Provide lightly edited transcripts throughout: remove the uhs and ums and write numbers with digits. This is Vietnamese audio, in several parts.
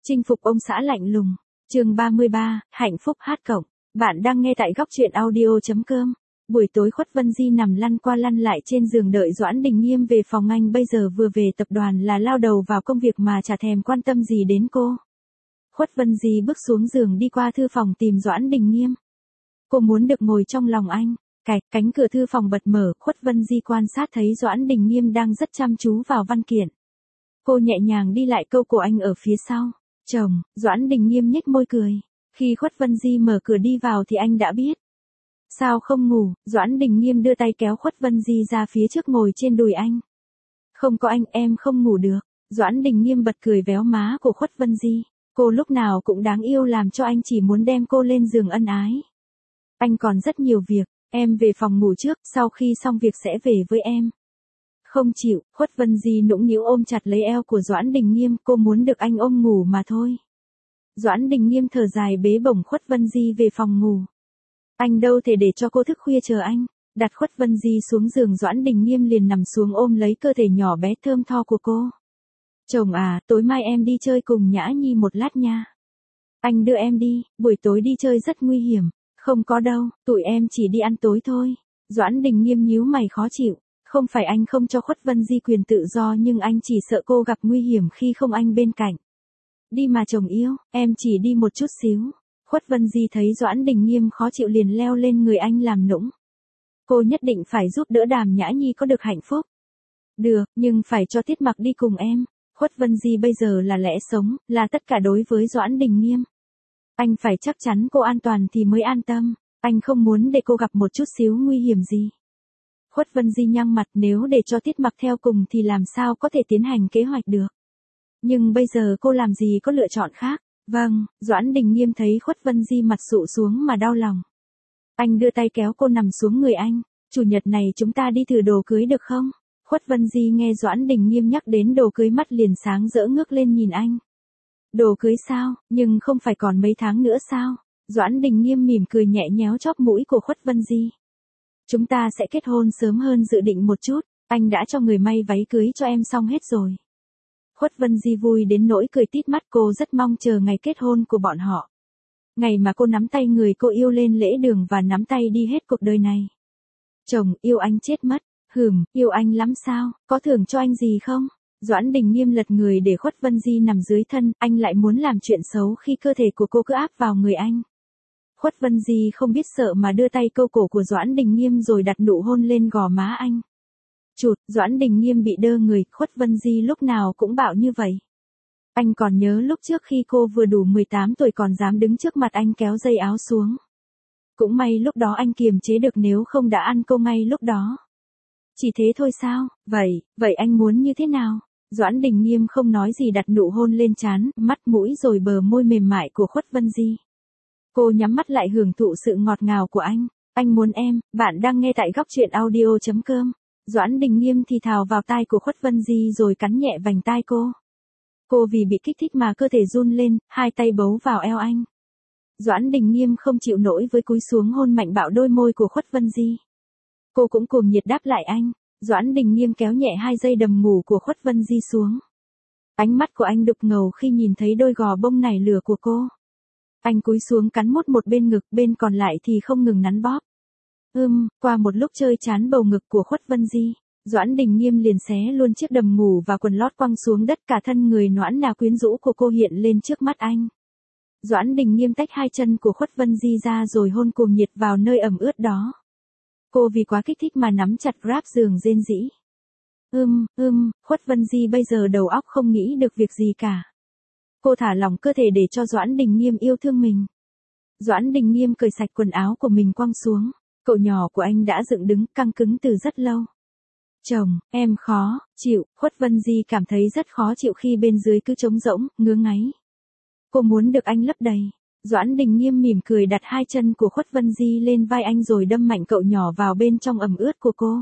Chinh phục ông xã lạnh lùng. Chương 33, hạnh phúc hát cộng. Bạn đang nghe tại góc truyện audio.com. Buổi tối Khuất Vân Di nằm lăn qua lăn lại trên giường đợi Doãn Đình Nghiêm về phòng. Anh bây giờ vừa về tập đoàn là lao đầu vào công việc mà chả thèm quan tâm gì đến cô. Khuất Vân Di bước xuống giường đi qua thư phòng tìm Doãn Đình Nghiêm. Cô muốn được ngồi trong lòng anh. Cánh cửa thư phòng bật mở, Khuất Vân Di quan sát thấy Doãn Đình Nghiêm đang rất chăm chú vào văn kiện. Cô nhẹ nhàng đi lại câu cổ anh ở phía sau. Chồng, Doãn Đình Nghiêm nhếch môi cười. Khi Khuất Vân Di mở cửa đi vào thì anh đã biết. Sao không ngủ? Doãn Đình Nghiêm đưa tay kéo Khuất Vân Di ra phía trước ngồi trên đùi anh. Không có anh em không ngủ được. Doãn Đình Nghiêm bật cười véo má của Khuất Vân Di. Cô lúc nào cũng đáng yêu làm cho anh chỉ muốn đem cô lên giường ân ái. Anh còn rất nhiều việc, em về phòng ngủ trước, sau khi xong việc sẽ về với em. Không chịu, Khuất Vân Di nũng nịu ôm chặt lấy eo của Doãn Đình Nghiêm, cô muốn được anh ôm ngủ mà thôi. Doãn Đình Nghiêm thở dài bế bổng Khuất Vân Di về phòng ngủ. Anh đâu thể để cho cô thức khuya chờ anh. Đặt Khuất Vân Di xuống giường, Doãn Đình Nghiêm liền nằm xuống ôm lấy cơ thể nhỏ bé thơm tho của cô. Chồng à, tối mai em đi chơi cùng Nhã Nhi một lát nha. Anh đưa em đi, buổi tối đi chơi rất nguy hiểm. Không có đâu, tụi em chỉ đi ăn tối thôi. Doãn Đình Nghiêm nhíu mày khó chịu. Không phải anh không cho Khuất Vân Di quyền tự do, nhưng anh chỉ sợ cô gặp nguy hiểm khi không anh bên cạnh. Đi mà chồng yêu, em chỉ đi một chút xíu. Khuất Vân Di thấy Doãn Đình Nghiêm khó chịu liền leo lên người anh làm nũng. Cô nhất định phải giúp đỡ Đàm Nhã Nhi có được hạnh phúc. Được, nhưng phải cho Tiết Mặc đi cùng em. Khuất Vân Di bây giờ là lẽ sống, là tất cả đối với Doãn Đình Nghiêm. Anh phải chắc chắn cô an toàn thì mới an tâm. Anh không muốn để cô gặp một chút xíu nguy hiểm gì. Khuất Vân Di nhăn mặt, nếu để cho Tiết Mặc theo cùng thì làm sao có thể tiến hành kế hoạch được. Nhưng bây giờ cô làm gì có lựa chọn khác. Vâng, Doãn Đình Nghiêm thấy Khuất Vân Di mặt sụ xuống mà đau lòng. Anh đưa tay kéo cô nằm xuống người anh. Chủ nhật này chúng ta đi thử đồ cưới được không? Khuất Vân Di nghe Doãn Đình Nghiêm nhắc đến đồ cưới mắt liền sáng rỡ ngước lên nhìn anh. Đồ cưới sao, nhưng không phải còn mấy tháng nữa sao? Doãn Đình Nghiêm mỉm cười nhẹ nhéo chóp mũi của Khuất Vân Di. Chúng ta sẽ kết hôn sớm hơn dự định một chút, anh đã cho người may váy cưới cho em xong hết rồi. Khuất Vân Di vui đến nỗi cười tít mắt, cô rất mong chờ ngày kết hôn của bọn họ. Ngày mà cô nắm tay người cô yêu lên lễ đường và nắm tay đi hết cuộc đời này. Chồng, yêu anh chết mất. Yêu anh lắm sao, có thưởng cho anh gì không? Doãn Đình Nghiêm lật người để Khuất Vân Di nằm dưới thân, anh lại muốn làm chuyện xấu khi cơ thể của cô cứ áp vào người anh. Khuất Vân Di không biết sợ mà đưa tay câu cổ của Doãn Đình Nghiêm rồi đặt nụ hôn lên gò má anh. Chụt, Doãn Đình Nghiêm bị đơ người, Khuất Vân Di lúc nào cũng bạo như vậy. Anh còn nhớ lúc trước khi cô vừa đủ 18 tuổi còn dám đứng trước mặt anh kéo dây áo xuống. Cũng may lúc đó anh kiềm chế được, nếu không đã ăn cô ngay lúc đó. Chỉ thế thôi sao? Vậy anh muốn như thế nào? Doãn Đình Nghiêm không nói gì đặt nụ hôn lên trán, mắt mũi rồi bờ môi mềm mại của Khuất Vân Di. Cô nhắm mắt lại hưởng thụ sự ngọt ngào của anh. Anh muốn em, bạn đang nghe tại góc truyện audio.com. Doãn Đình Nghiêm thì thào vào tai của Khuất Vân Di rồi cắn nhẹ vành tai cô. Cô vì bị kích thích mà cơ thể run lên, hai tay bấu vào eo anh. Doãn Đình Nghiêm không chịu nổi với cúi xuống hôn mạnh bạo đôi môi của Khuất Vân Di. Cô cũng cuồng nhiệt đáp lại anh. Doãn Đình Nghiêm kéo nhẹ hai dây đầm ngủ của Khuất Vân Di xuống. Ánh mắt của anh đục ngầu khi nhìn thấy đôi gò bông nảy lửa của cô. Anh cúi xuống cắn mút một bên ngực, bên còn lại thì không ngừng nắn bóp. Qua một lúc chơi chán bầu ngực của Khuất Vân Di, Doãn Đình Nghiêm liền xé luôn chiếc đầm ngủ và quần lót quăng xuống đất, cả thân người nõn nà quyến rũ của cô hiện lên trước mắt anh. Doãn Đình Nghiêm tách hai chân của Khuất Vân Di ra rồi hôn cuồng nhiệt vào nơi ẩm ướt đó. Cô vì quá kích thích mà nắm chặt grab giường rên rỉ. Khuất Vân Di bây giờ đầu óc không nghĩ được việc gì cả. Cô thả lỏng cơ thể để cho Doãn Đình Nghiêm yêu thương mình. Doãn Đình Nghiêm cởi sạch quần áo của mình quăng xuống. Cậu nhỏ của anh đã dựng đứng căng cứng từ rất lâu. Chồng, em khó chịu. Khuất Vân Di cảm thấy rất khó chịu khi bên dưới cứ trống rỗng, ngứa ngáy. Cô muốn được anh lấp đầy. Doãn Đình Nghiêm mỉm cười đặt hai chân của Khuất Vân Di lên vai anh rồi đâm mạnh cậu nhỏ vào bên trong ẩm ướt của cô.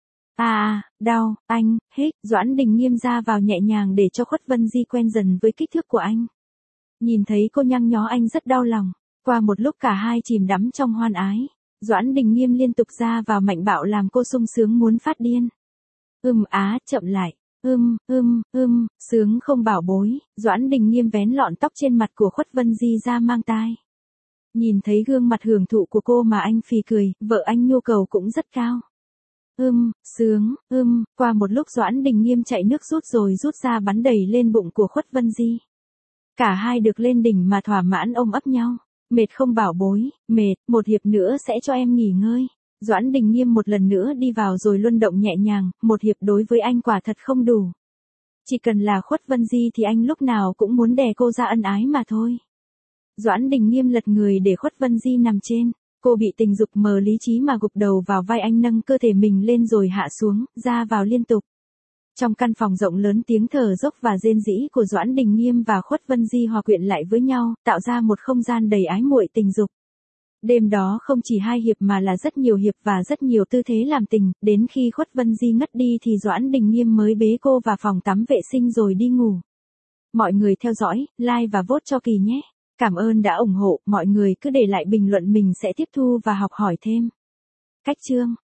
Đau, anh, hít. Doãn Đình Nghiêm ra vào nhẹ nhàng để cho Khuất Vân Di quen dần với kích thước của anh. Nhìn thấy cô nhăn nhó anh rất đau lòng. Qua một lúc cả hai chìm đắm trong hoan ái. Doãn Đình Nghiêm liên tục ra vào mạnh bạo làm cô sung sướng muốn phát điên. Chậm lại. Sướng không bảo bối, Doãn Đình Nghiêm vén lọn tóc trên mặt của Khuất Vân Di ra mang tai. Nhìn thấy gương mặt hưởng thụ của cô mà anh phì cười, vợ anh nhu cầu cũng rất cao. Sướng, qua một lúc Doãn Đình Nghiêm chạy nước rút rồi rút ra bắn đầy lên bụng của Khuất Vân Di. Cả hai được lên đỉnh mà thỏa mãn ôm ấp nhau. Mệt không bảo bối, mệt, một hiệp nữa sẽ cho em nghỉ ngơi. Doãn Đình Nghiêm một lần nữa đi vào rồi luân động nhẹ nhàng, một hiệp đối với anh quả thật không đủ. Chỉ cần là Khuất Vân Di thì anh lúc nào cũng muốn đè cô ra ân ái mà thôi. Doãn Đình Nghiêm lật người để Khuất Vân Di nằm trên. Cô bị tình dục mờ lý trí mà gục đầu vào vai anh, nâng cơ thể mình lên rồi hạ xuống, ra vào liên tục. Trong căn phòng rộng lớn, tiếng thở dốc và rên rỉ của Doãn Đình Nghiêm và Khuất Vân Di hòa quyện lại với nhau, tạo ra một không gian đầy ái muội tình dục. Đêm đó không chỉ 2 hiệp mà là rất nhiều hiệp và rất nhiều tư thế làm tình, đến khi Khuất Vân Di ngất đi thì Doãn Đình Nghiêm mới bế cô vào phòng tắm vệ sinh rồi đi ngủ. Mọi người theo dõi, like và vote cho Kỳ nhé. Cảm ơn đã ủng hộ, mọi người cứ để lại bình luận, mình sẽ tiếp thu và học hỏi thêm. Cách chương